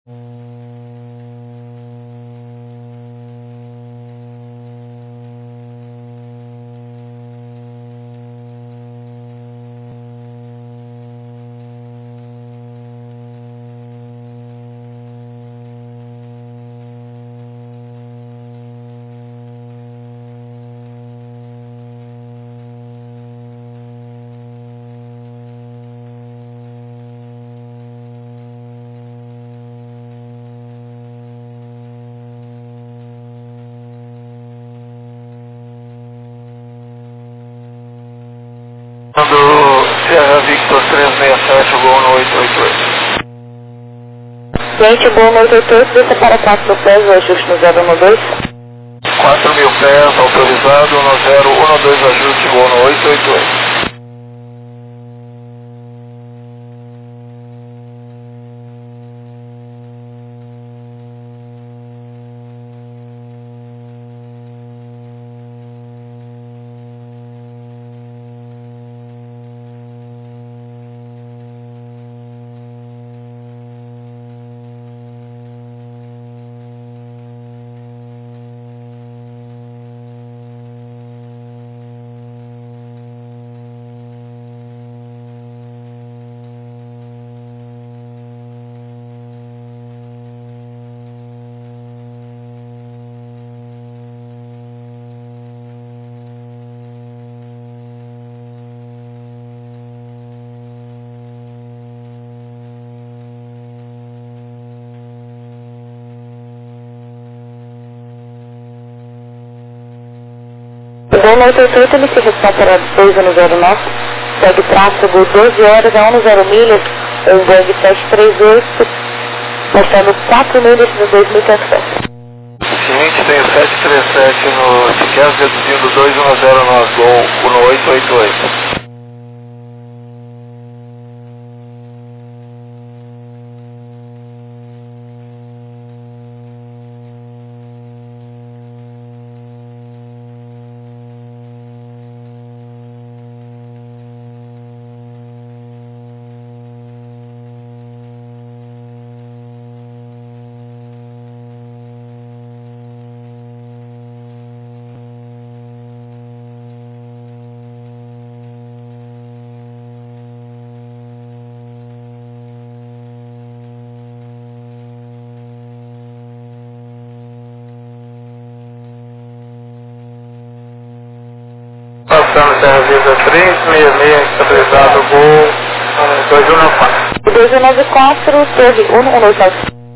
Do Sierra Victor 367, voo no 888. Gente, voo no 888, desça para 4 mil pés, o ajuste no 012. 4 mil pés, autorizado, no 012, ajuste, voo no 888. O voo no 88, ele se responde para 2109, segue tráfego 12 horas a 110 milhas, o Boeing 738, mostrando 4 milhas no 2.500 pés. Seguinte, tem o 737 no Chiquez, reduzindo 2109, voo no 888. Passando Serra Visa 366, estabilizado, voo 2194. 2194, torre 1199.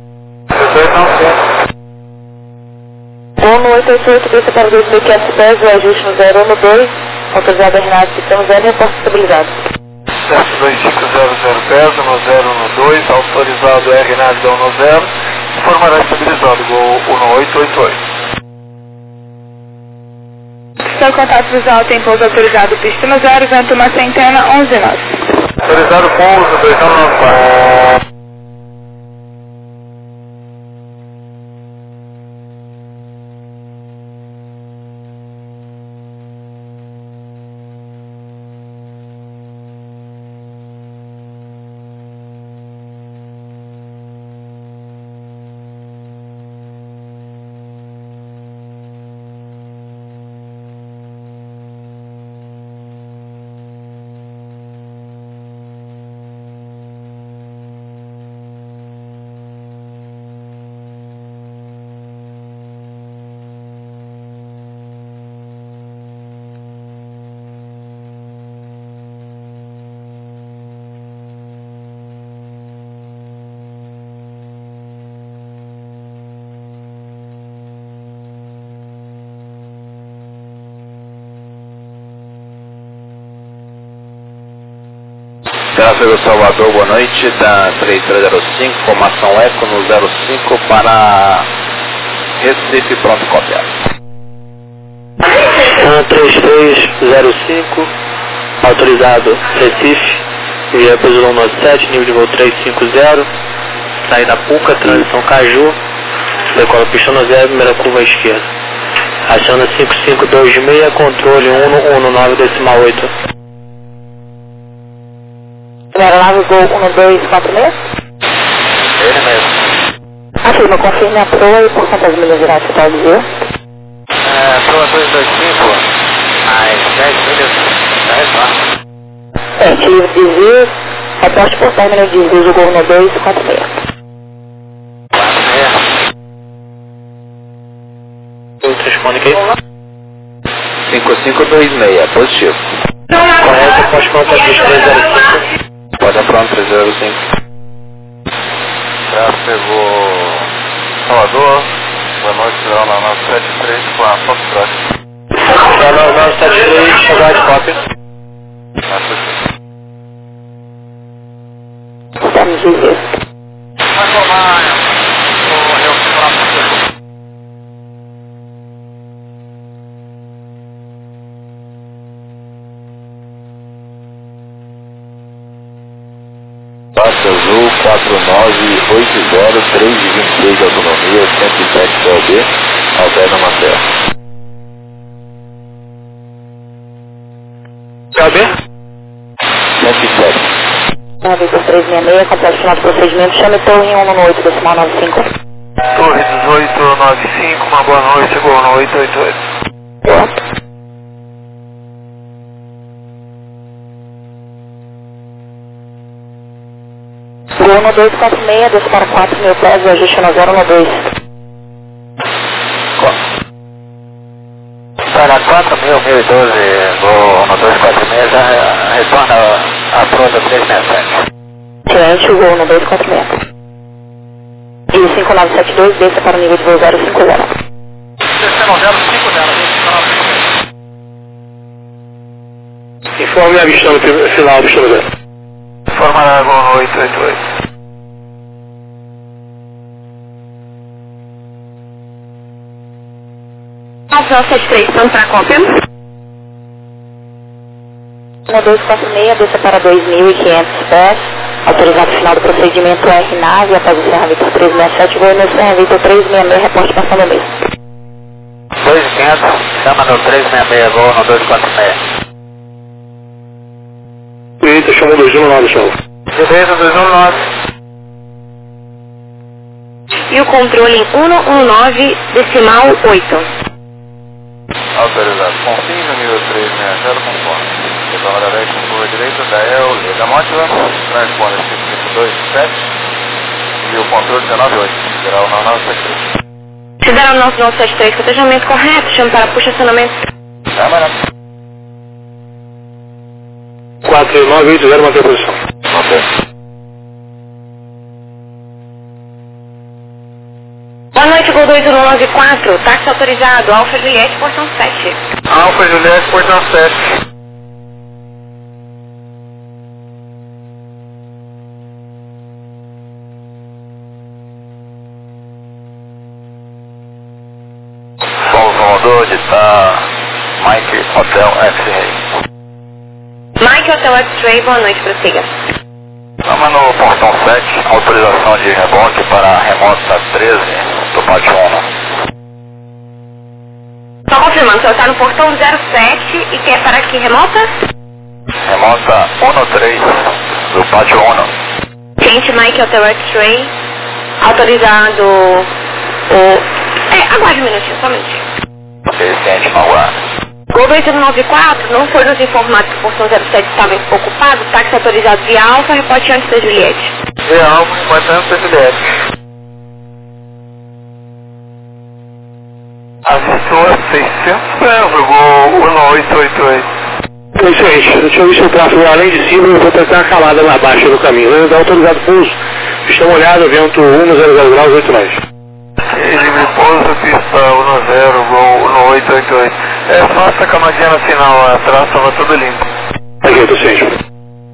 1895. Voo no 888, desça para 2.500 pés, o ajuste no 012, autorizado a Renato, sistema 0, reporte estabilizado. 72500 pés, no 012, autorizado RNAV no 0, informará estabilizado, voo no 888. Seu contato visual tem pouso autorizado, pista no 0, vento uma centena, 119. Autorizado pouso, 2994. Tráfego Salvador, boa noite, da 3305, formação Eco no 05 para Recife, pronto, copiar. 13305, autorizado Recife, via Posilão 97, nível de voo 350, saída Puca, transição Caju, decola pista no 0, primeira curva à esquerda. Aciona 5526, controle 119,8. Aeronave Gol 1246. Ele mesmo. confirme a proa e por quantas milhas irá total de voo? Proa 225, mais 10 milhas, 10 lá. Livre desvio, reporte por término de desvio do Gol 246. 46. Responde aqui. 5526, positivo. Correto, pode contar 305. Pode pronto, 305. Tráfego Salvador, boa noite, será na 973 com a Foxtrot. Da 973, chegar de cópia. Estamos de voo. Vai formar o Rio Próximo. Passa Azul 4980, 326 de autonomia, 107 CLB, Alberto Matel. CLB? 107. Navigo 366, complexo final de procedimento, chame torre 118, decimal 95. Torre 1895, uma boa noite, Gol 888. Gol 246, desce para 4.000 pés, ajuste no 012. Para 4.012, Gol 246, já retorna a pronta 367. Ciente, o Gol 246. E 5972, desça para o nível de voo 050. Informe a vista final, vista no 0. Informará Gol 888. Alfa 73, pronto para a cópia. 1246, desça para 2.500 pés. Autorizado final do procedimento R-Nave, após o Serra Vitor 367, voo no Serra Vitor 366, reporte passando o mesmo. 2500, chama no 366, Gol no 246. Eita, chamou 219, chama. Beleza, 219. E o controle em 119, decimal 8. Autorizado. Confins no nível 360, conforme. Retorno 10 com curva direita, Dael, Liga Mótila, transponder 55227 e o controle 198, geral 9973. Fizeram o nosso 973, cotejamento correto, chame para puxa acionamento. Câmara. 4980, manter a posição. Ok. Boa noite, Gol 2194, táxi autorizado, Alfa Juliette, portão 7. Alfa Juliette, portão 7. Somos Salvador, de tá Mike Hotel X-Ray. Mike Hotel X-Ray, boa noite, prossiga. Estamos no portão 7, autorização de reboque para remota 13 do pátio 1. Só confirmando, o senhor está no portão 07 e quer para aqui remota? Remota 13 do pátio 1. Cliente Mike Hotel X-Ray, autorizado aguarde um minutinho, só um minutinho. Ok, ciente, não aguarda. Gol 2194, não foi nos informado que o portão 07 estava ocupado, táxi autorizado via Alfa, reporte antes da Juliette. Via Alfa, reporte antes da Juliette. Assistou a 600 pés, Gol 1888. Excelente, eu tinha visto o tráfego além de cima, eu vou tentar uma camada lá abaixo no caminho. Está autorizado pouso, pista molhada, vento 100 graus, 8 nós. Livre pouso, pista 10, Gol 888. Faça a camadinha no final, atrás estava tudo limpo. Aqui, eu tô ciente.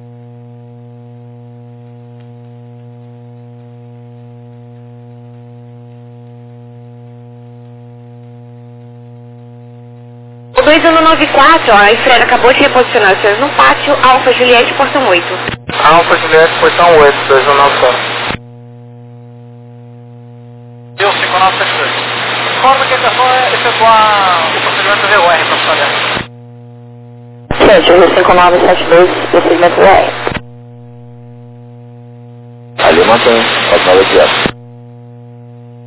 O 2194, a Estrela acabou de reposicionar os senhores no pátio, Alfa Juliette, portão 8. Alfa Juliette, portão 8, 2194. Deu 5972. Informa que a pessoa efetuar o procedimento VOR para fazer. Gente, o 5972, procedimento VOR. Ali mantém, pode nada de ar.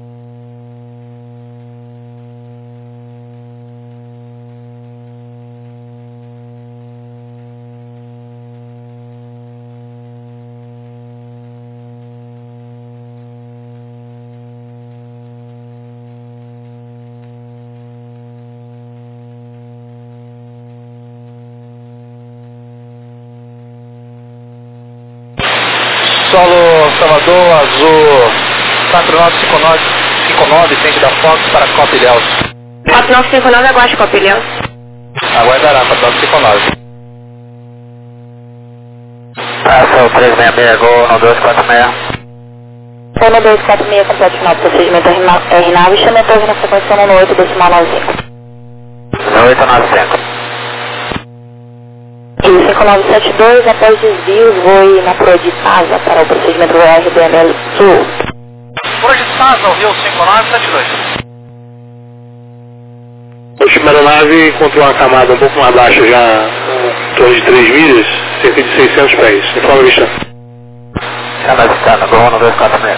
Azul 4959, tende da Fox para Copy Delta. 4959, aguarde Copy Delta. Aguardará, 4959. Passa o 366, Gol 1246. 1246, completo final do procedimento RNAV e chame a torre na frequência 198, decimal 95. 895. E 5972, após desvios, voe na proa de Pasa para o procedimento RBML Sul. Proa de Pasa, ao Rio 5972. Última aeronave encontrou uma camada um pouco mais baixa, já em torno de 3 milhas, cerca de 600 pés. Informa a vista. Chama avistando, Gol 1246.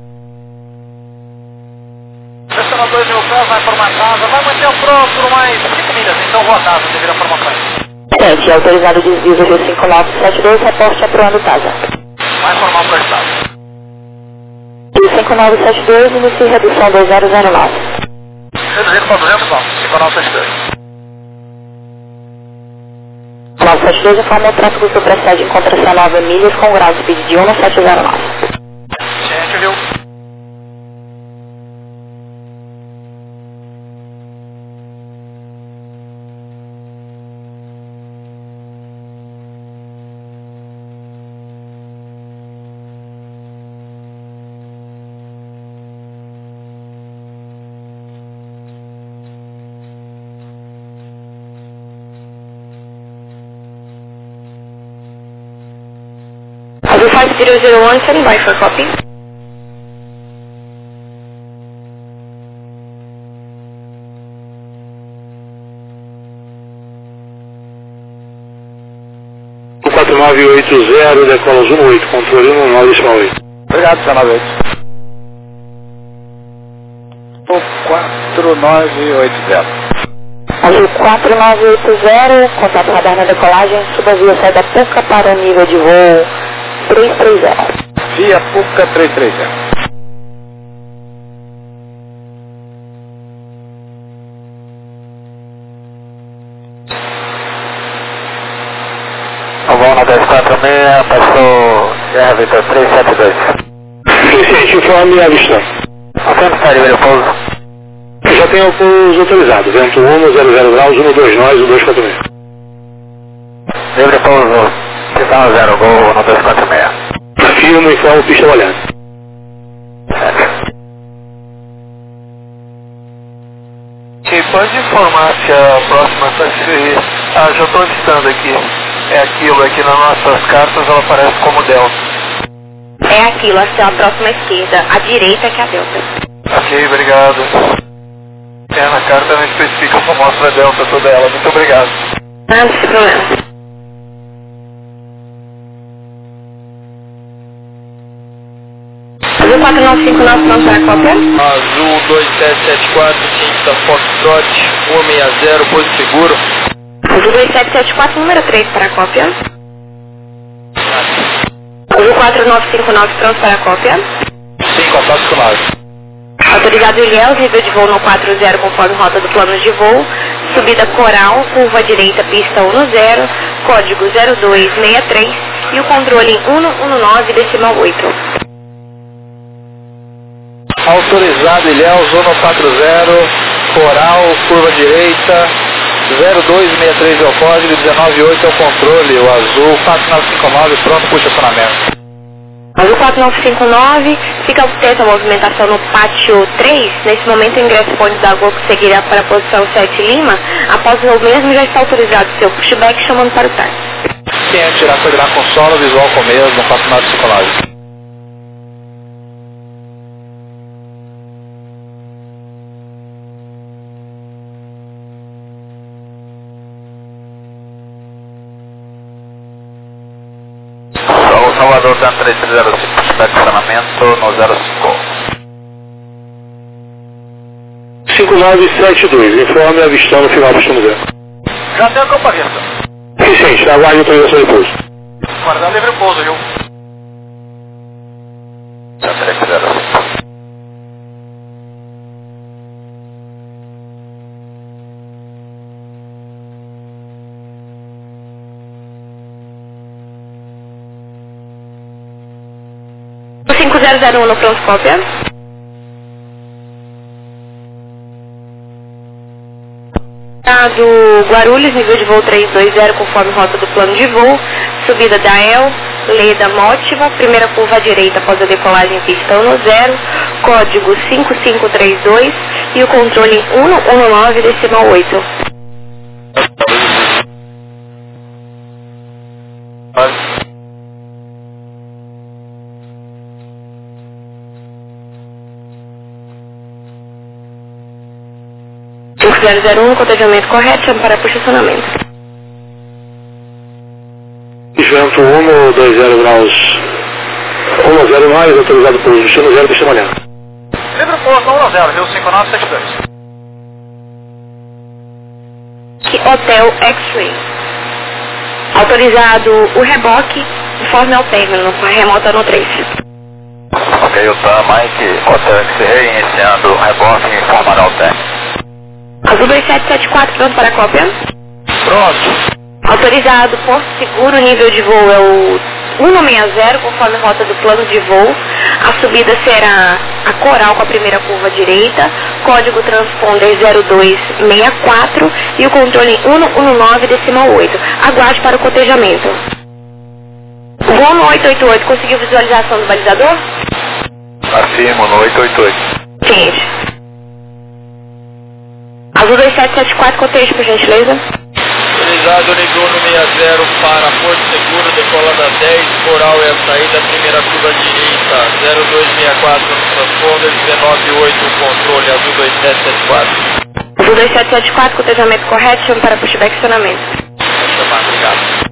Pressiona 2 mil pés, vai formar casa, vai manter o Pro por mais 5 milhas, então voa casa devido a formações. Gente, autorizado desvio do Rio 5972, reporte aprovando Casa. Vai formar o projetado. Rio 5972, inicie redução 2009. Reduzindo para 200 km, 5972. 972 informa o tráfego que precede encontra-se 9 milhas com grau de speed de 1709. Gente, viu? Azul 5001, standing by for copy. O 4980, decola 18, controle 19,8. Obrigado, 19. O 4980. Azul 4980, contato radar na decolagem, suba a via sai da Puca para o nível de voo 330. Via Puca 330. O Gol 1246, passou Guerra Vitor 372. Suficiente, informe a vista. Apenas está livre o pouso. Eu já tenho o pouso autorizado, vento 1, 00 graus, 12 nós, 1246. Livre pouso, Pistão 0, Gol 1246. Afirmo, informo, pista molhada. Ok, pode informar se a próxima taxi... Ah, já estou listando aqui. É aquilo, aqui nas nossas cartas ela aparece como Delta. É aquilo, a próxima esquerda, a direita que é a Delta. Ok, obrigado. É, na carta não especifica, só mostra a Delta toda ela. Muito obrigado. Ah, não tem problema. Azul 4959, pronto para a cópia. Azul 2774, tinta Foxtrot 160, posto seguro. Azul 2774, número 3 para a cópia. Azul 4959, pronto para a cópia. Sim, contato com nós. Autorizado Ilhéus, nível de voo no 40 conforme rota do plano de voo. Subida Coral, curva direita, pista 10, código 0263 e o controle 119, decimal 8. Autorizado Ilhéus, zona 40, Coral, curva direita, 0263 é o código, 198 é o controle, o azul 4959, pronto para o estacionamento. Azul 4959, fica atento à movimentação no pátio 3. Nesse momento, o ingresso ponto da Gol seguirá para a posição 7 Lima. Após o mesmo, já está autorizado seu pushback, chamando para o táxi. Quem é tirar, coordenar com solo, visual com mesmo, 4959. Salvador, Tan 3305, estacionamento no 05. 5972, informe avistando o final do pista 0. Já tem a comparência. Suficiente, aguarde a autorização de pouso. Guardar livre pouso, viu? Tan 3305. 5001 no pronto cópia. Do Guarulhos, nível de voo 320, conforme rota do plano de voo, subida da EL, Leda Mótiva, primeira curva à direita após a decolagem pista 10, código 5532 e o controle 119,8. Turco 001, cotejamento correto, chama para estacionamento. Vento 120 graus 10 mais, autorizado por destino 0 desta manhã. Livre posto 10, Rio 5972. Hotel X-Ray. Autorizado o reboque, informe ao término, remota no 3. Ok, Utah, Mike, Hotel X-Ray, iniciando o reboque e informar ao término. Azul 2774, pronto para a cópia. Pronto. Autorizado, Porto Seguro, nível de voo é o 160, conforme rota do plano de voo. A subida será a Coral com a primeira curva direita, código transponder 0264 e o controle 119,8. Aguarde para o cotejamento. Voo no 888, conseguiu visualização do balizador? Afirmo no 888. Gente. Azul 2774, cotejo, por gentileza. Autorizado nível 160 para Porto Seguro, decolando a 10, Coral é a saída, primeira curva direita, 0264 no transponder, 198 controle, Azul 2774. Azul 2774, cotejamento correto, chama para pushback e estacionamento. Vou chamar, obrigado.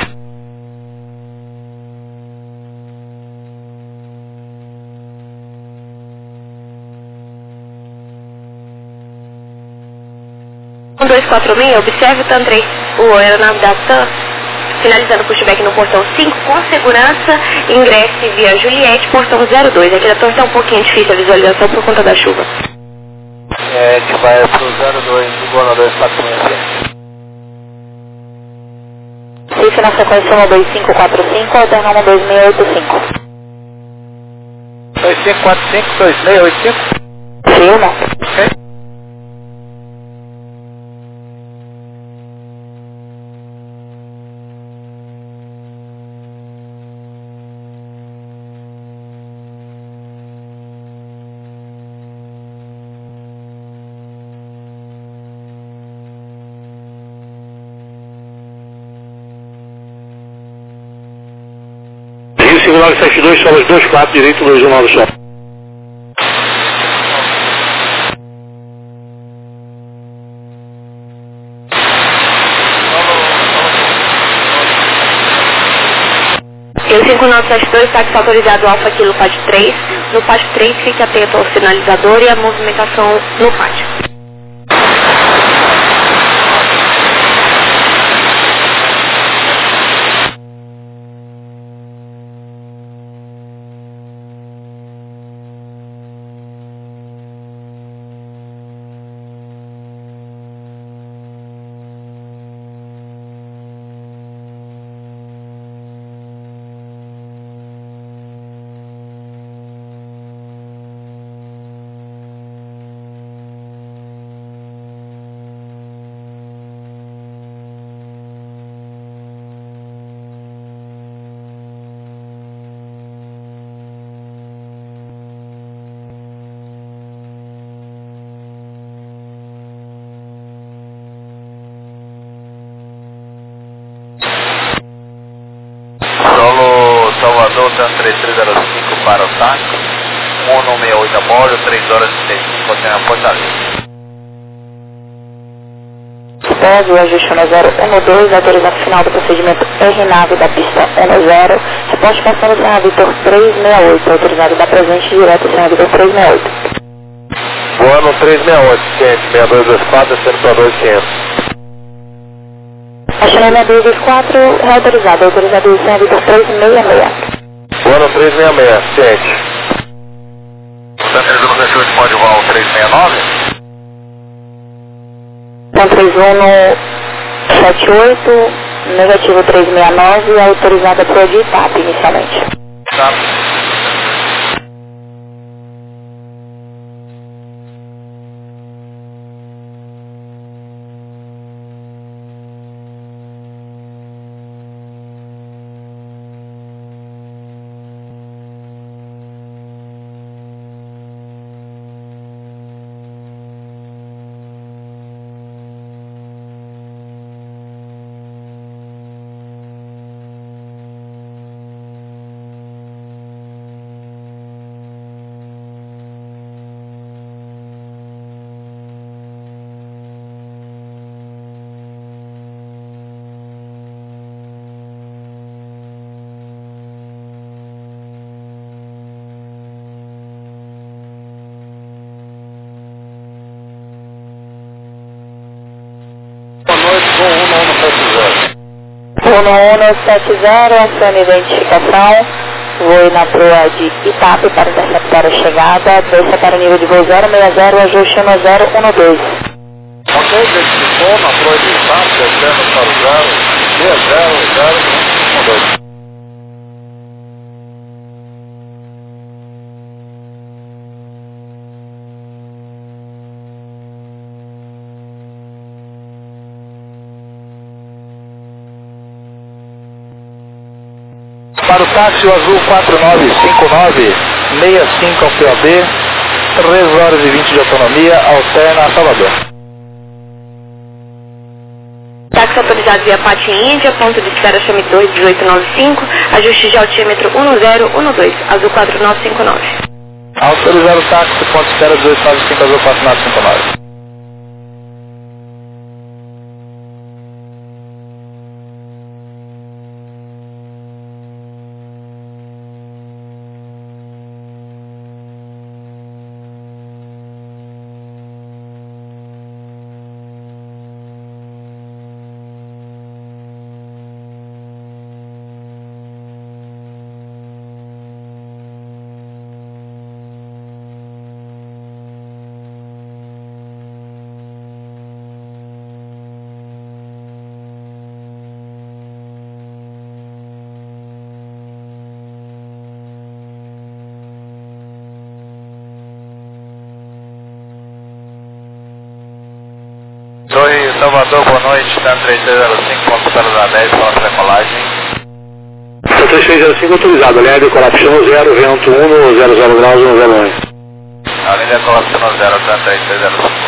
Um 246, observe o TAM 3, o aeronave da TAM, finalizando o pushback no portão 5, com segurança, ingresse via Juliette, portão 02. Aqui da torre está um pouquinho difícil a visualização por conta da chuva. A gente vai pro 02, igual na 246. Fique na sequência 12545, alternar 12685. 2545, 2685. Filma. Ok. Rio 5972, solas 24, direito 219 só. Rio 5972, táxi autorizado Alfa Kilo Pátio 3. No Pátio 3, fique atento ao sinalizador e à movimentação no pátio. Salvador, TAM 3305 para o TAC, 168 a bordo, 3 horas e 35, até a Fortaleza. Pede o ajuste 1012, autorização final do procedimento R-Nave da pista 10, reposte passando Serra Vitor 368, autorizado da presente direto Serra Vitor 368. Voando 368, ciente, 6224, descendo para 2500. Acionando 6224, reautorizado, autorizado Serra Vitor 366. Voando 366, ciente. TAM 318 pode voar o 369? Então 3178, negativo 369, autorizada para o ITAP inicialmente. Tá. 3070, acione identificação, voe na proa de Itape para interceptar a chegada, desça para o nível de voo 060, ajuste 1012. Ok, identificou na proa de Itape, descendo para o 06012. Para o táxi azul 4959, 65 ao POB, 3 horas e 20 de autonomia, alterna a Salvador. Táxi autorizado via Pati Índia, ponto de espera chame 21895, ajuste de altímetro 1012, azul 4959. Autorizado o táxi, ponto de espera 1895, azul 4959. Oi, Salvador, boa noite, TAM 3305, ponto da 10, fala para decolagem. 3305 autorizado, linha de colapso 0, vento 1, 00 graus, 101. A linha de colapso 0, TAM 3305.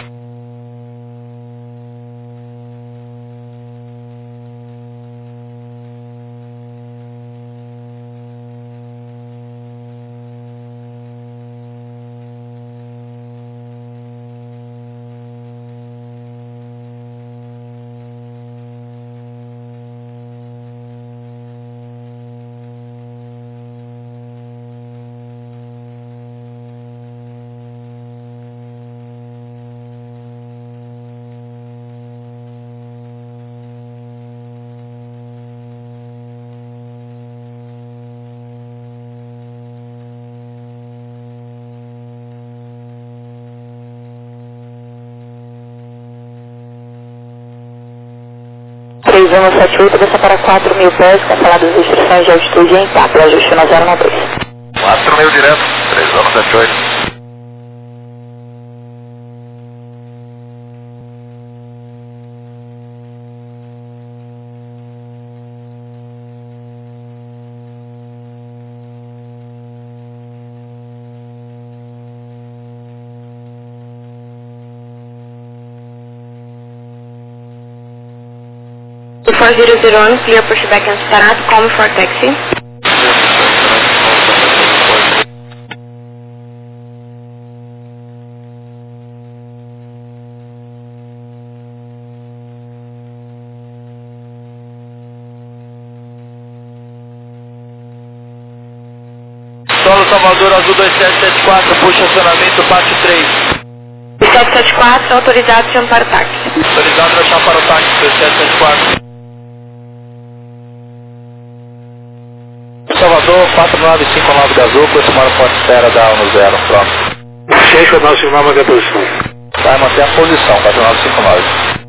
Desça para 4.000 pés, canceladas as instruções de altitude em Itape, ajuste 1012. 4.000 direto, 3078. Before 001, clear pushback and start, call me for taxi. Solo Salvador Azul 2774, puxa acionamento, parte 3. 2774, autorizado, chama para o táxi. Autorizado para chamar para o táxi, 2774. Salvador 4959 da Azul, aproximar o ponto de espera da 10, pronto. 64959, manter a posição. Vai manter a posição, 4959.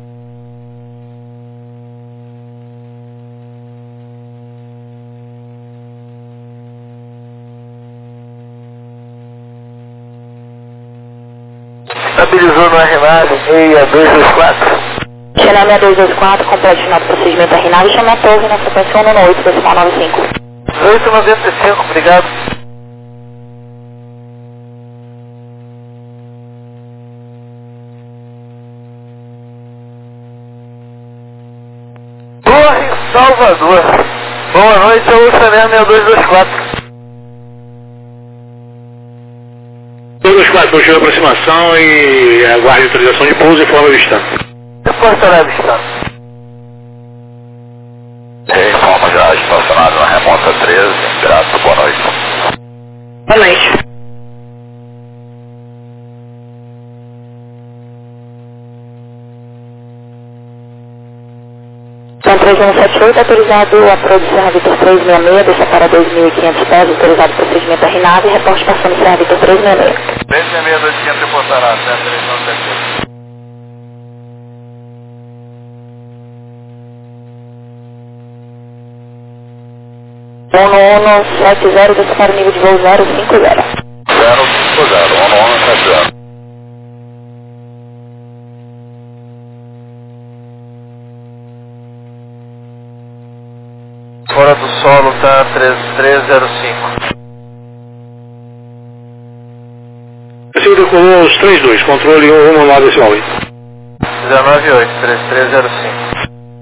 Estabilizou no RNAV 6224. Channel 6224, complete final do procedimento RNAV, chama 12 na frequência 198.95. 895, obrigado. Torre Salvador. Boa noite, é o Chanel 6224. 224, continua a aproximação e aguarde a autorização de pouso e forma avistando. Depois estará avistando. Informa já estacionado na remonta 13, grato, boa noite. Boa noite. 3178, autorizado a produção Serra Vitor 366, deixa para 2.500 pés, autorizado o procedimento RNAV, reporte passando Serra Vitor 366. 366, 2.500 reportará, certo, 3178. Uno 70, deixa para o nível de voo 050. 050, 1170. Fora do solo tá 3305. Assim decolou os 32, controle 1 lado decimal 8. 198, 3305.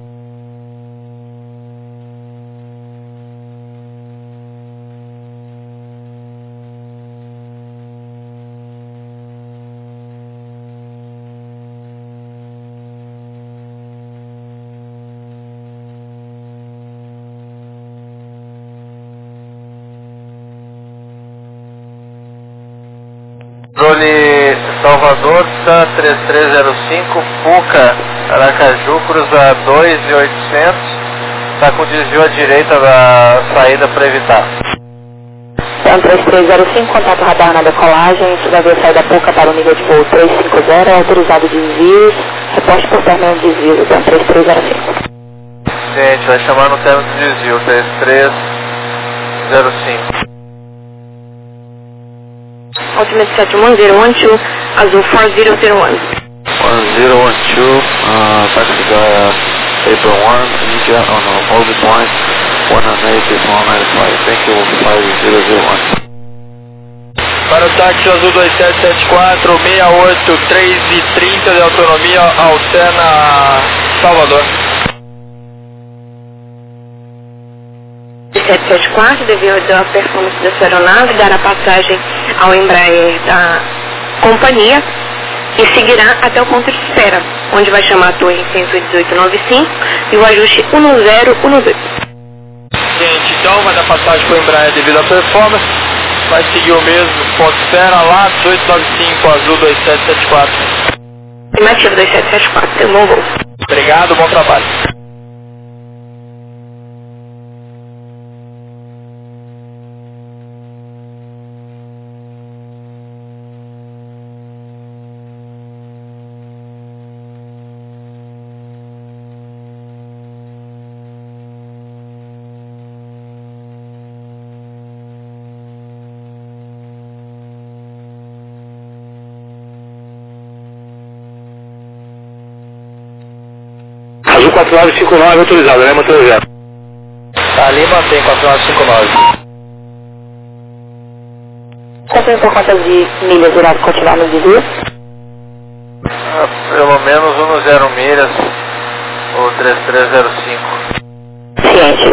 Controle Salvador, tá 3305, Puca, Aracaju, cruza 2.800, tá com desvio à direita da saída para evitar. Então 3305, contato radar na decolagem, cidadão sai da Puca para o nível de voo 350, autorizado desvios, reposte por término de desvio, então 3305. Sim, a gente vai chamar no término de desvio, 3305. Ultimate set 1012, Azul 4001. 1012, taxi via April 1, India on orbit line 180-195. Thank you, 5001. Para o táxi Azul 2774, 68, 3h30 de autonomia, alterna Salvador. 774, devido à performance da sua aeronave, dará passagem ao Embraer da companhia e seguirá até o ponto de espera, onde vai chamar a torre 11895 e o ajuste 1012. Gente, então vai dar passagem para o Embraer devido à performance, vai seguir o mesmo ponto de espera lá, 1895, Azul 2774. Estimativa 2774, tem um bom voo. Obrigado, bom trabalho. Azul 4959 autorizado, né? Mantendo zero. Tá ali, mantém 4959. Quanto por conta de milhas irá continuar no desvio? Pelo menos 10 milhas, ou 3305. Ciente.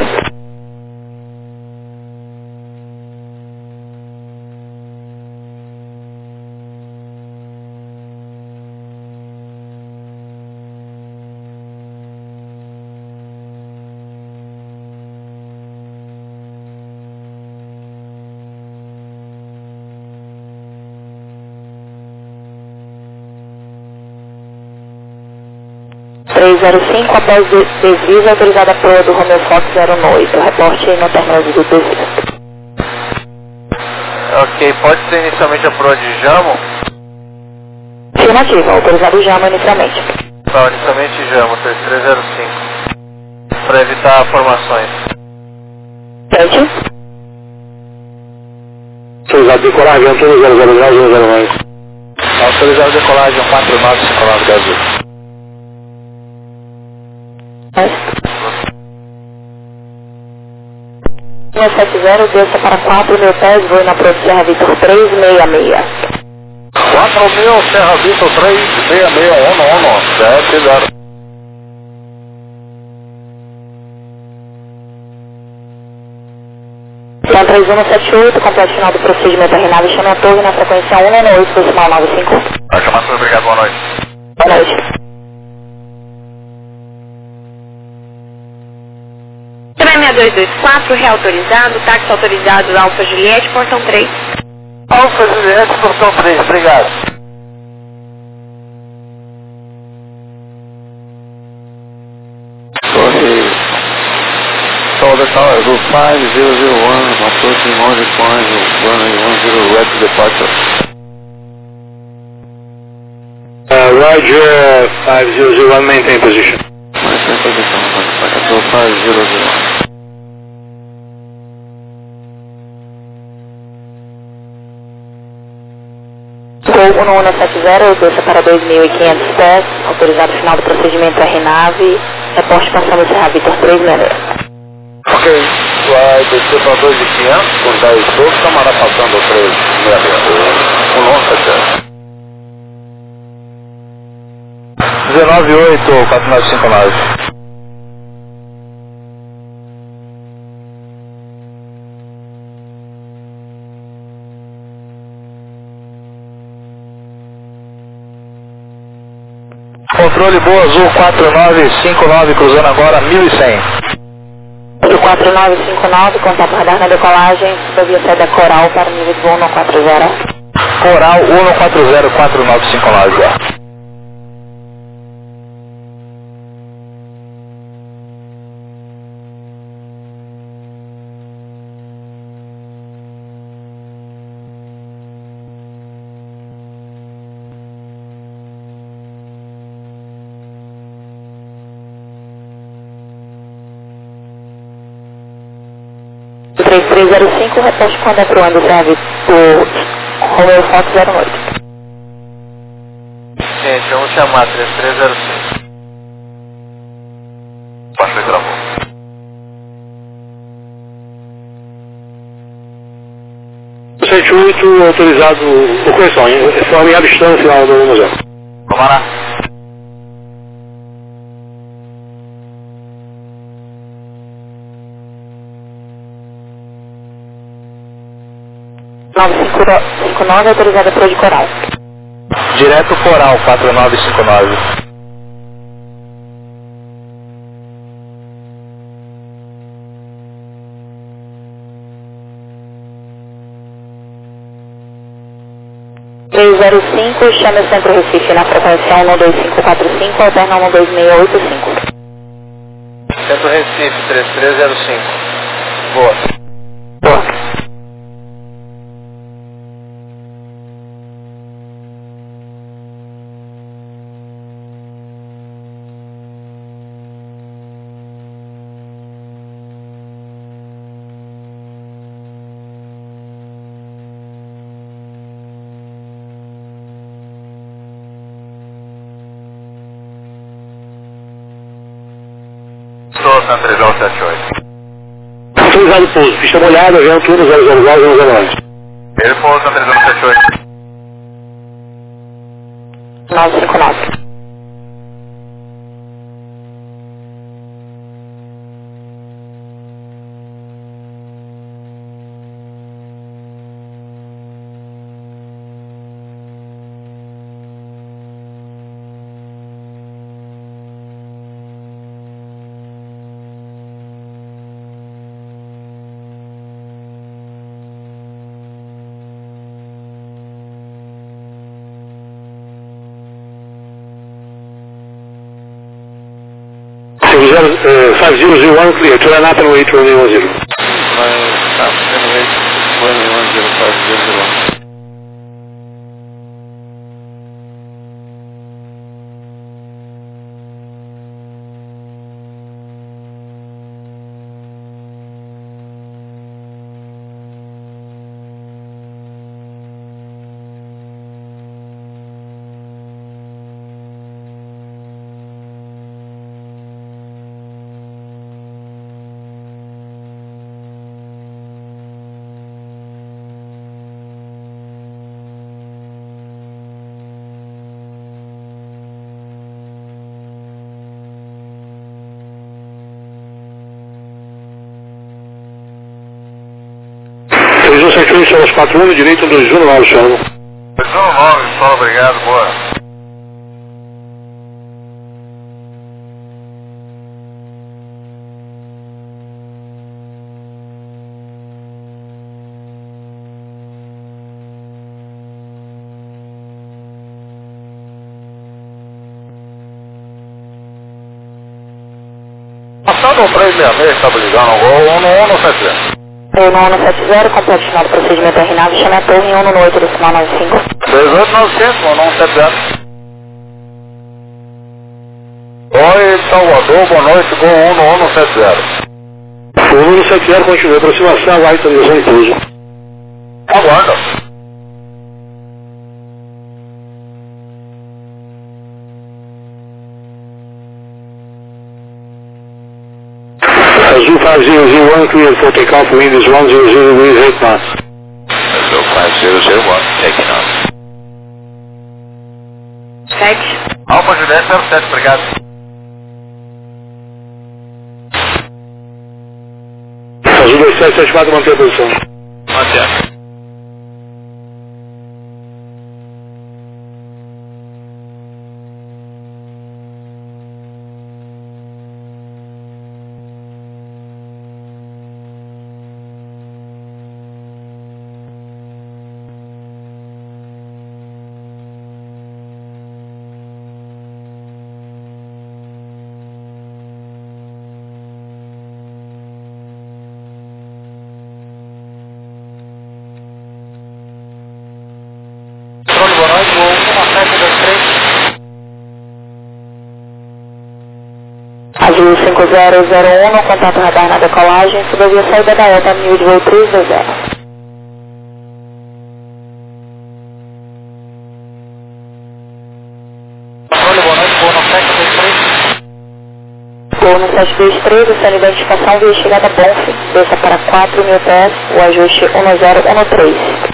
Após desvio, autorizada a proa do Romeo Fox 08. Reporte no término do desvio. Ok, pode ser inicialmente a proa de Jamo? Afirmativa, autorizado o Jamo inicialmente. Não, inicialmente Jamo, 3305. Para evitar formações. 7. Autorizado decolagem, Antônio 009. Autorizado decolagem 4959 da Azul. 170, desça para 4.000 pés, voe na proa de Serra Vitor 366. 4.000, Serra Vitor 366, 110. Então 3178, completo final do procedimento RNAV, chama a torre na frequência 198, decimal 95. Vai chamar, obrigado, boa noite. Boa noite. Também 6224, reautorizado, táxi autorizado Alfa Juliette, portão 3. Alfa Juliette, portão 3, obrigado. Torre Tower Azul 5001, approaching 100 points, running 10 right to departure. Roger, 5001, maintain position. Maintain position, Azul 5001. Gol 1170, deixa para 2.500 pés, autorizado final do procedimento RNAV, reporte passando o Serra Vitor 366. Ok, vai descer para 2.500, com 10 poucos, camarada passando 366, 1170. 198, 4959. Controle Boa Azul 4959, cruzando agora 1100. 4959, contato radar na decolagem, subia saída Coral para o nível de voo 140. Coral 140, 4959. O 3305, reporte quando é para o ano serve o Romeo Fox 08. Gente, vamos chamar 3305. Baixo e travou. O 78 autorizado, o correção, só em distância final do museu. Vamos lá. Nove 59, autorizada para o de Coral. Direto Coral 4959. .305, chame o Centro Recife na frequência 12545, alterna 12685. Centro Recife, 3305. Boa. Boa. Estou na 3078. Autorizado pouso, pista molhada, vento 1009. Ele pousa na 3078. 959. Five 501 clear, turn up and wait 110. Vai estar sendo rate 11050. Previsão 71, somos 41, direito 219, senhor. 219, só obrigado, boa. Passando o 366 estava ligando ao gol 11170. Eu no 170, complete final do procedimento RNAV, chame a torre em 1 no 8, decimal 95. 28900, 11170. Oi, Salvador, boa noite, gol 1 no 170. O 170 continua, aproximação, aguarde atualização incluso. Aguarda. Azul 5001, clear for takeoff, wind is 100, wind 8 knots. Azul 5001, taking off. 7. Alfa Juliette 07, obrigado. Azul 2774, manter a posição. Mantendo. Controle, boa noite, gol 1723. Azul 5001, no contato radar na decolagem, subir a saída da ETA, nível de voo 320. Controle, boa noite, gol 9723. Gol no 723, essa identificação via chegada Bonf, desça para 4.000 pés, o ajuste 1013.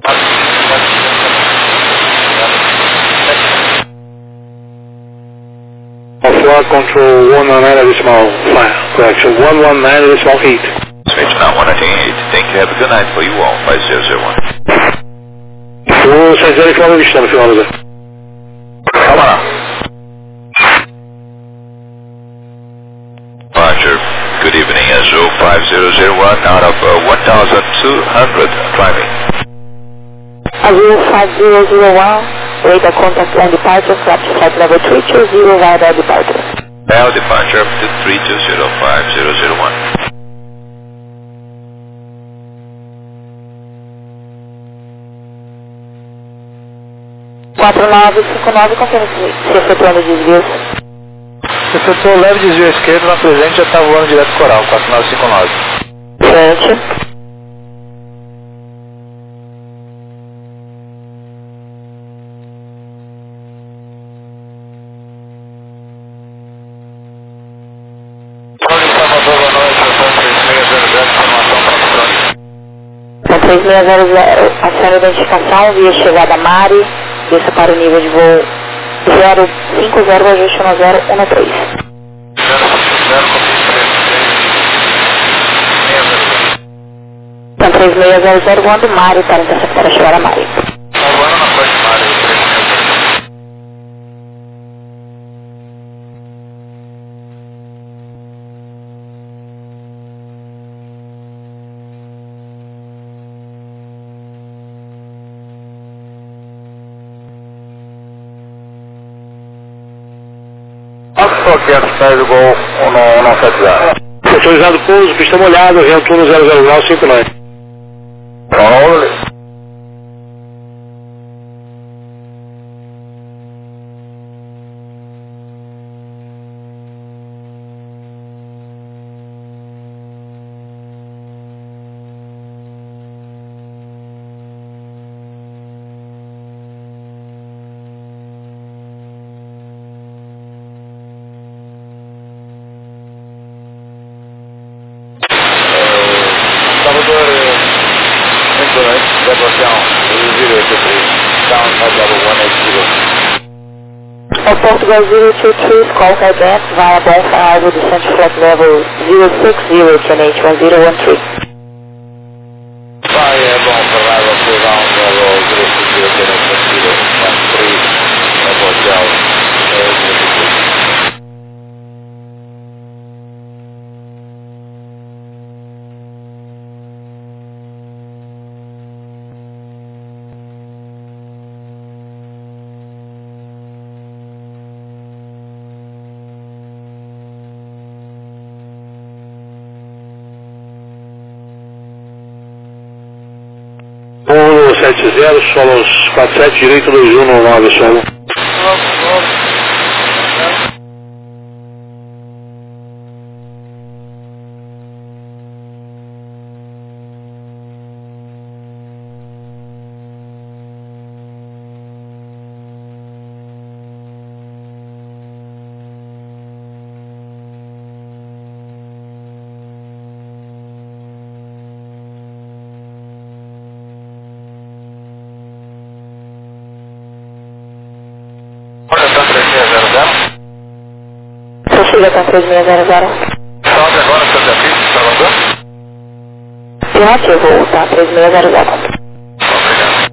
Flight control 119.5, correction, 119.8. Switch now 198. Thank you, have a good night for you all, 5001. O 60 final do destino, final do zero. Calma lá. Roger, good evening, Azul 5001, out of 1200 driving. Azul 5001, radar contact and departure, flight to flight level 320 via the departure. Bell departure up to 3205001. Quatro 4959, confirma se efetuando desvios. Efetuou leve desvio à esquerda, na presente já está voando direto coral, 4959. Frente. Controle Salvador, boa noite, 3600, informação para o 3600, aciona a identificação via chegada Mari, desça para o nível de voo 050, ajuste 1013. 3600 voando Mari para interceptar a chegada Mari. Agora na parte de Mário, 3600. Oxford, quero sair do gol 170. Autorizado pouso, pista molhada, vento 100 grau, 59. Controle. Salvador, muito bem, depressão, 083, down at level 180. Ao Portugal 023, call advance via Bonfa Alvo descent flight level 060, QNH 1013. Vai, é bom para lá, você down level 060, QNH 1013, level hotel, 063. 270, solo aos 47, direito 2119, solo. Prossiga com 3600. Sobe agora, seu Zé Pito, Salvador. Afirmativo, tá, 3600. Obrigado.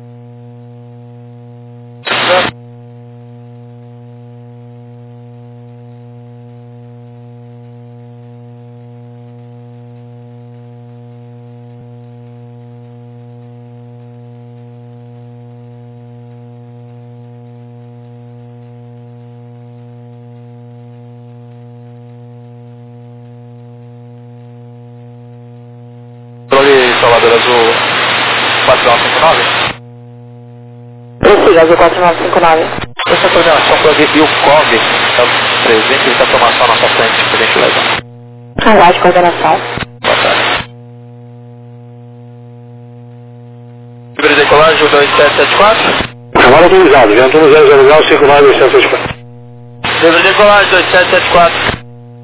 Controle Salvador Azul 4959. Prossiga, Azul 4959. Essa coordenação para ver o COV está presente, ele está tomando só nossa frente, por gentileza. Aguarde coordenação. Boa tarde. Livre decolagem 2774. Chamada autorizado, vento 000 59 Livre decolagem 2774.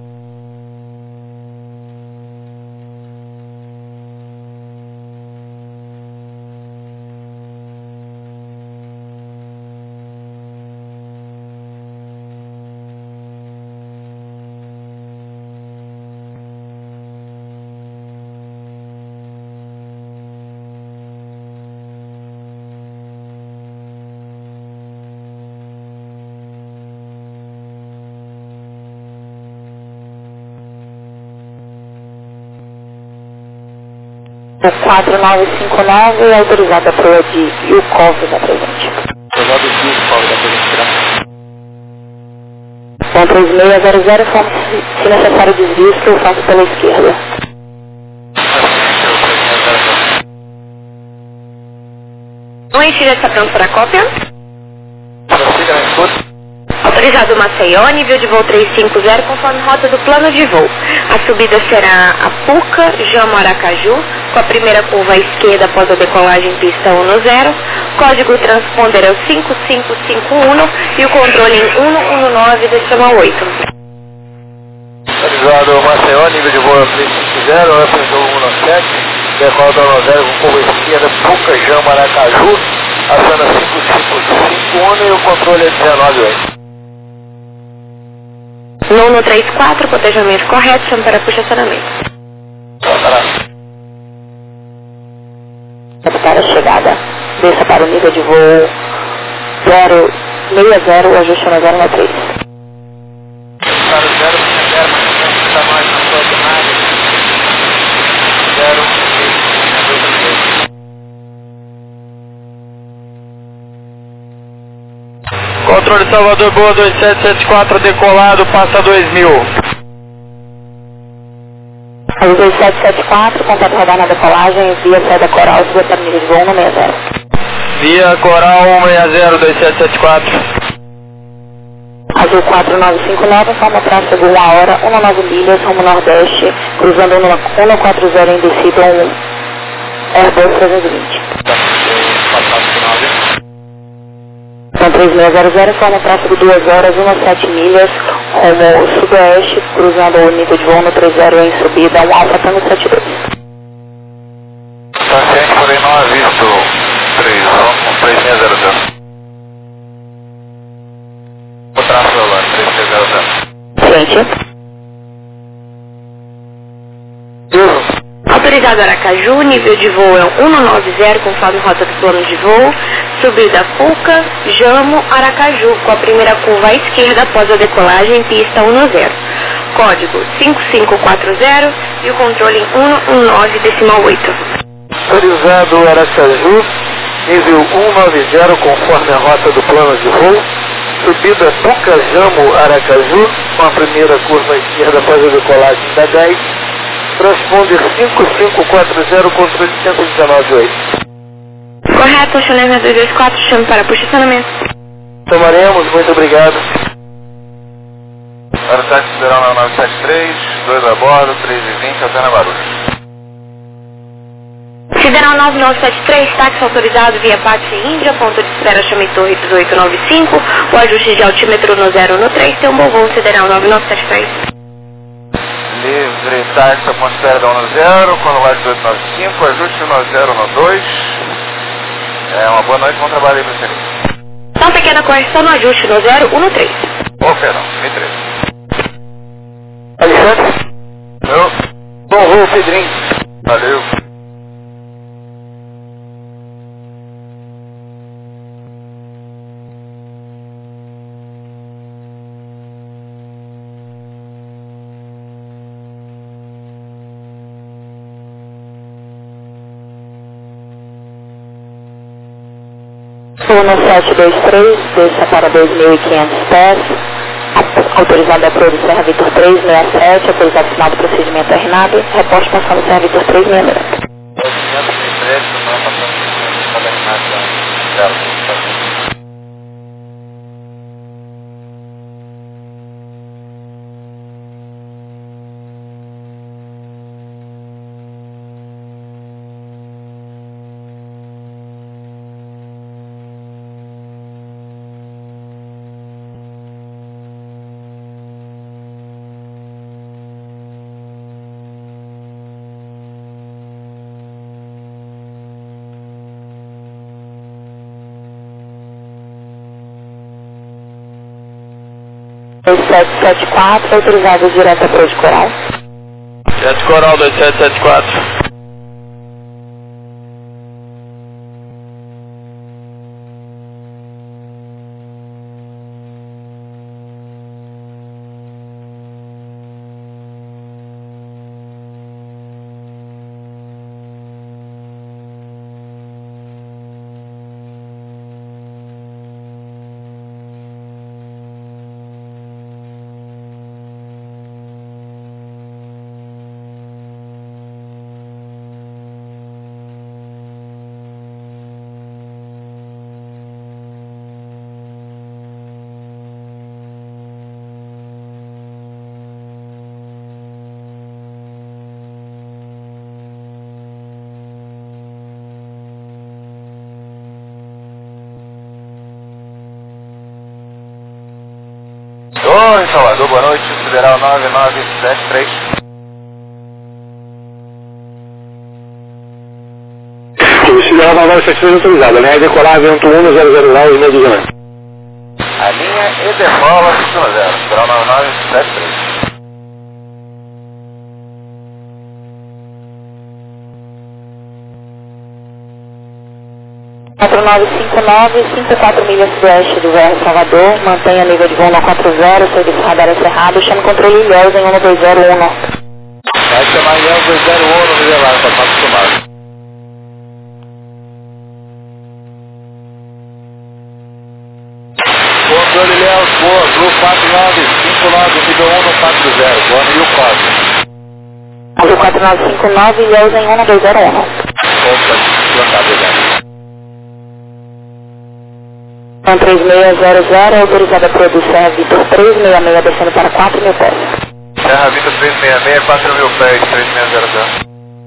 O 4959 é autorizado a proa de Yukov da presente. Autorizado o COV da presente. Com 3600, se necessário desvios que eu faço pela esquerda. O enxerga está pronto para a cópia? Prossiga na escuta. Autorizado Maceió, nível de voo 350, conforme rota do plano de voo. A subida será Apuca, Jamo Aracaju, com a primeira curva à esquerda após a decolagem pista 10. Código transponder é o 5551 e o controle em 119,8. Autorizado Maceió, nível de voo 350, F 117, decola da 10 com curva esquerda, Puca, Jamo Aracaju, aciona 5551 e o controle é 198. Nono 34, cotejamento correto, chama para puxa acionamento. Para a chegada, desça para o nível de voo 060, ajuste na 093. Para 060, está mais na sua tomada. 0. Controle Salvador Boa 2774, decolado, passa 2000. Azul 2774, contato radar na decolagem, via saída coral, suba para o nível de voo 160. Via Coral 160 2774. Azul 4959, forma tráfego 1 hora, 19 milhas, rumo nordeste, cruzando 140 em descida, Airbus 320. Com 3600, forma tráfego 2 horas, 17 milhas, rumo sudoeste, cruzando o nível de voo no 30 em subida, Alfa Tango 72. Paciente, porém não há visto 3600. O tráfego agora, 3600. Ciente. Autorizado Aracaju, nível de voo é 190, conforme rota do plano de voo. Subida Puca, Jamo, Aracaju, com a primeira curva à esquerda após a decolagem, pista 10. Código 5540 e o controle em 119,8. Autorizado Aracaju, nível 190, conforme a rota do plano de voo. Subida Puca, Jamo, Aracaju, com a primeira curva à esquerda após a decolagem da 10. Transponder 5540, controle 119,8. Correto, Chanel 224, chame para posicionamento. Tomaremos, muito obrigado. Aerotáxi Federal 973, 2 a bordo, 3h20, até na Guarulhos. Federal 9973, táxi autorizado via Pátio Índia, ponto de espera chame Torre 1895, o ajuste de altímetro no 013, tem um bom voo Federal 9973. Livre táxi, a ponto de espera da 10, Conolá 1895, ajuste 10 no 2. Uma boa noite, bom trabalho aí pra você. Só uma pequena correção no ajuste no 013. Perdão, 13. Alexandre? Eu? Bom voo, Pedrinho. Valeu. Turno 723, desça para 2.500 pés. Autorizado a proa do Serra Vitor 367, autorizado final do procedimento RNAB, reposte passando Serra Vitor 366. Dois 2774, autorizado direto a proa de Coral. Jet Coral 2774. Oi, Salvador, boa noite, Federal 9973. Federal 9973 autorizada, né? Decolar vento 100 graus e meio de grande. A linha e decola 0, Federal 9973. Quatro 959, 54 milhas sudoeste do VR Salvador, mantenha nível de voo no 40, serviço radar encerrado, chame controle Ilhéus em 1201. Vai chamar Ilhéus 201 no Vivelar, tá acostumado. Controle Ilhéus, boa, Blue 4959, nível 1 no 40, boa no Rio 4. Blue 4959, Ilhéus em 1201. Opa, plantar, obrigado. 3600, autorizada a proa do Serra Vitor 366, descendo para 4.000 pés. Serra Vitor 366, 4.000 pés, 3600.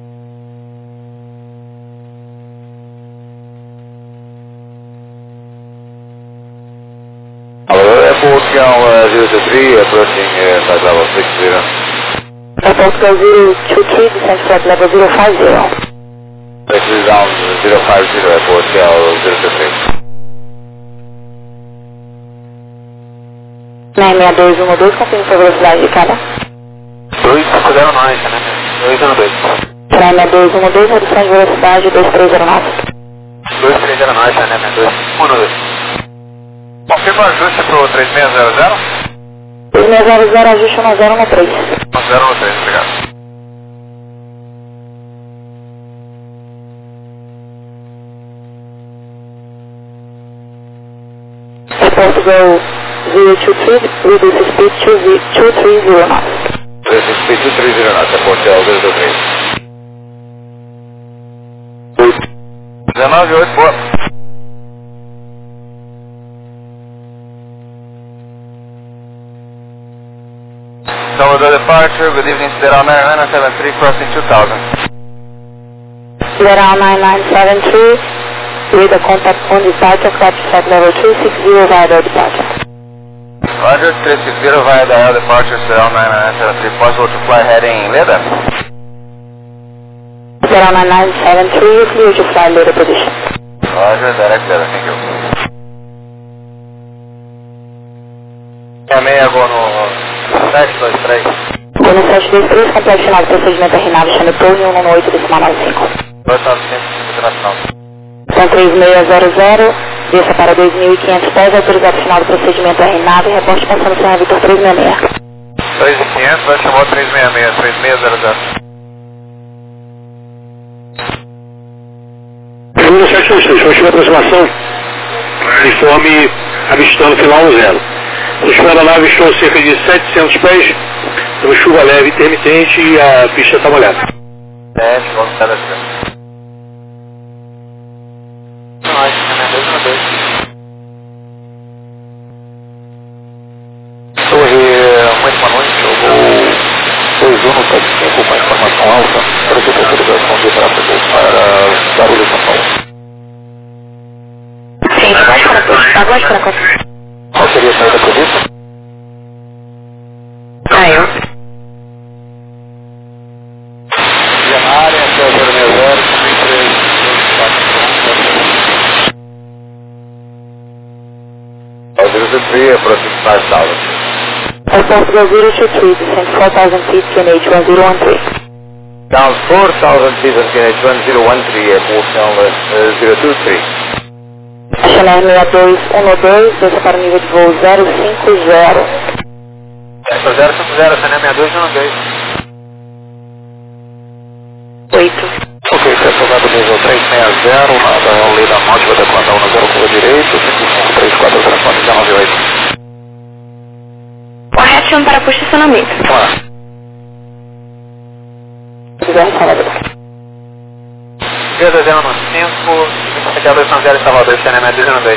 Hello, Airport Gal 023, approaching flight level 60. Airport Gal 023, descend flight level 050. This is down 050, Airport Gal 023. 6212, confirme sua velocidade de cada. 2509, né? 212. 6212, redução de velocidade 2309. 2309, né? 212. Confirma o ajuste pro 3600? 3600, ajuste 1013. 1013, obrigado. Portugal 023, reduce speed 2309. Reduce speed 2309, Portugal 023. 19,8, boa. So with the departure, good evening, Sideral 9973, crossing 2000. Sideral 9973, with a contact on departure, crash set level 260 via the departure. Roger, 360 via the departure, Sideral 9973, possible to fly heading Leda. Sideral 9973, clear to fly Leda position. Roger, direct Leda, thank you. Chamei agora no 723. Vou no 723, complexo final do procedimento RNAV, chame torre 118 decimal 95. 2900, internacional. São 3600, desça para 2.500 pés, autorizado final do procedimento RNAV, reporte passando Serra Vitor 366. 3.500, vai chamar 366, 3600. Segundo 726, foi uma aproximação, informe avistando final 0. O espera lá avistou cerca de 700 pés, temos chuva leve intermitente e a pista está molhada. Vamos estar assim. Não, acho que é 2 Torre, muito boa noite, eu vou 2175 com a informação alta para que a autorização de tráfego para Guarulhos, São Paulo. Sim, aguarde para a costa. Qual seria a saída prevista? Eu. E na área, até o 060, 063, approaching 5,000. Airport 023, descend 4,000 feet, QNH 1013. Down 4,000 feet on QNH 1013, airport 023. Chanel 6212, desça para o nível de voo 050. 050, Chanel 6212. 8. Ok, estacionado nível 360, nada, é o lei da morte, vai declarar 10 curva direito, 5534, transporte 198. Correto, chama para posicionamento. Claro. Pedro 05, 290 Salvador, Chanel 212.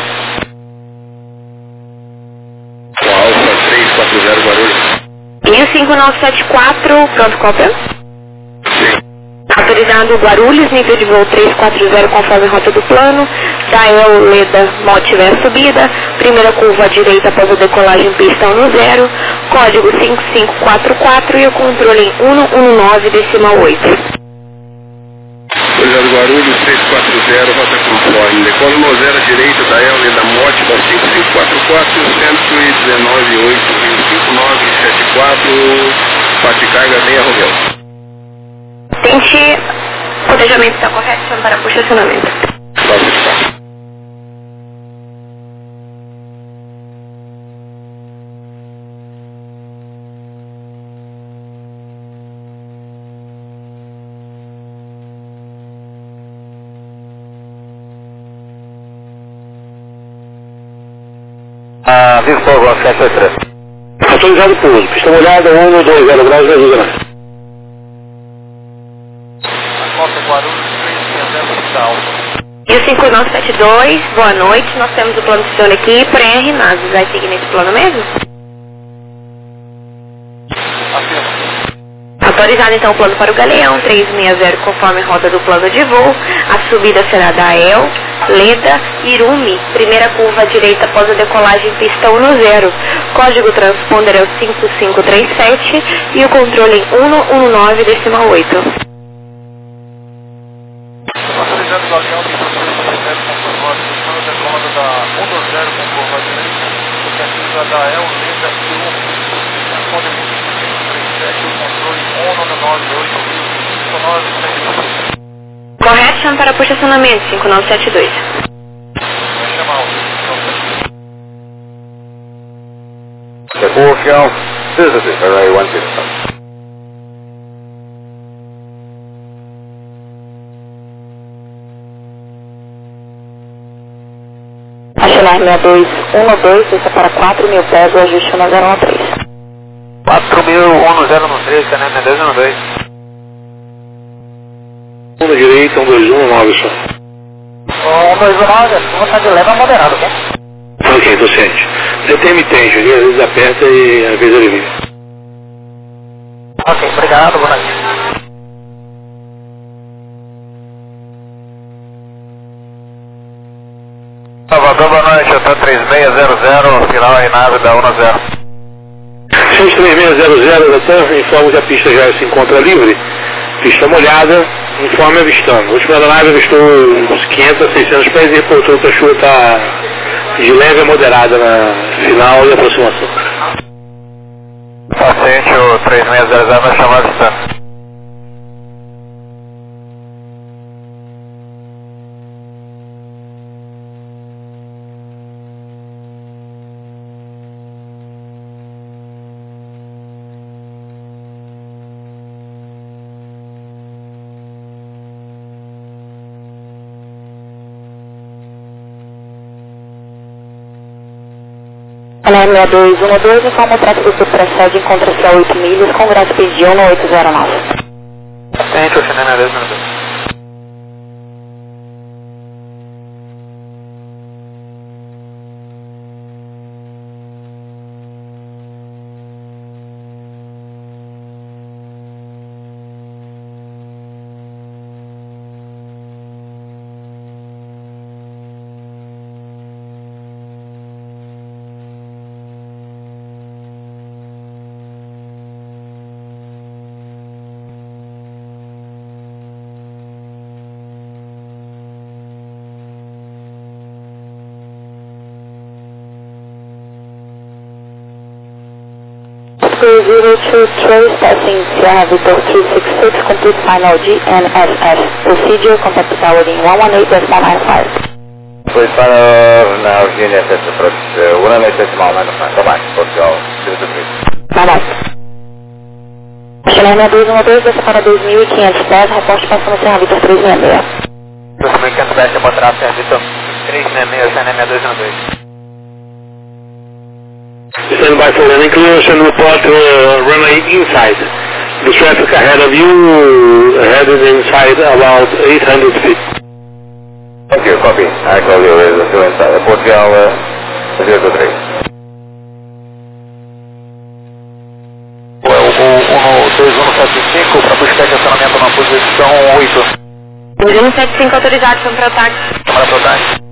Alfa 340 Guarulhos. E o 5974, pronto, cópia. Sim. Autorizado Guarulhos, nível de voo 340 conforme a rota do plano. Dael, Leda, mal tiver subida. Primeira curva à direita após a decolagem pista 10. Código 5544 e o controle em 119 decimal 8. Autorizado Guarulhos 340, rota conforme. Decola no 0 à direita da L da Morte da 5544, 119,8, 5974, parte de carga meia Romeu. Tente, o cotejamento está correto, chama para posicionamento. Pode estar. Victor, 723. Autorizado pouso. Pista molhada, 120 graus, me ajuda mais. Costa Guarulhos, 360 Alfa. E o 5972, boa noite, nós temos o plano de funciona aqui, porém a RNAS vai seguir nesse plano mesmo? Afirma. Autorizado então o plano para o Galeão, 360 conforme rota do plano de voo. A subida será da El, Leda, Irumi, primeira curva à direita após a decolagem pista 10. Código transponder é o 5537 e o controle em 119 decimal 8. Autorizado Galeão, nível 360 conforme rota do plano, decolada da 10 conforme a direita. Objetivo da El, Leda, Irumi. Transponder 5537 e o controle 198, 59. Correto, chama para posicionamento, 5972. Vai chamar o Devolução, Visited Array 107. A Chanel 6212, desça para 4.000 pés, o ajuste na 013. 4.013, Chanel 212. Segunda direita, 121, 9 só. 219, acima está de leve a moderado, ok? Ok, tô ciente. CTM tem, Julinho, às vezes aperta e às vezes ele vira. Ok, obrigado, boa noite. Salvador, boa noite, eu tô 3600, final aí nave da 10. 3600 da TAM, informa que a pista já se encontra livre. Pista molhada, informe avistando. A última aeronave avistou uns 500 a 600 pés e reportou que a chuva está de leve a moderada na final e aproximação. Paciente, o 3600 vai chamar avistando. Alerta 6212, informa o tráfego que procede, encontra-se a 8 milhas com grau de speed de 1809. Paciente, o cinema 212. Oscar 023, passing Sierra Victor 366, complete final GNSS. Procedure, contact tower in 118.95. Please final now GNSS approach 118.95. Bye-bye, Portugal 03. Bye-bye. Alerta 212, desce para 2.500 pés, reporte passando Sierra Victor 366. 2.500 pés, eu vou atrás, Sierra Victor 366, cinema 212. Stand by for landing clearance and report runway inside. The traffic ahead of you headed inside about 800 feet. Thank you, copy. I call you still inside. Portugal 03. O 2175 para buscar estacionamento na posição 8. 2175 autorizado para o ataque. Para o ataque.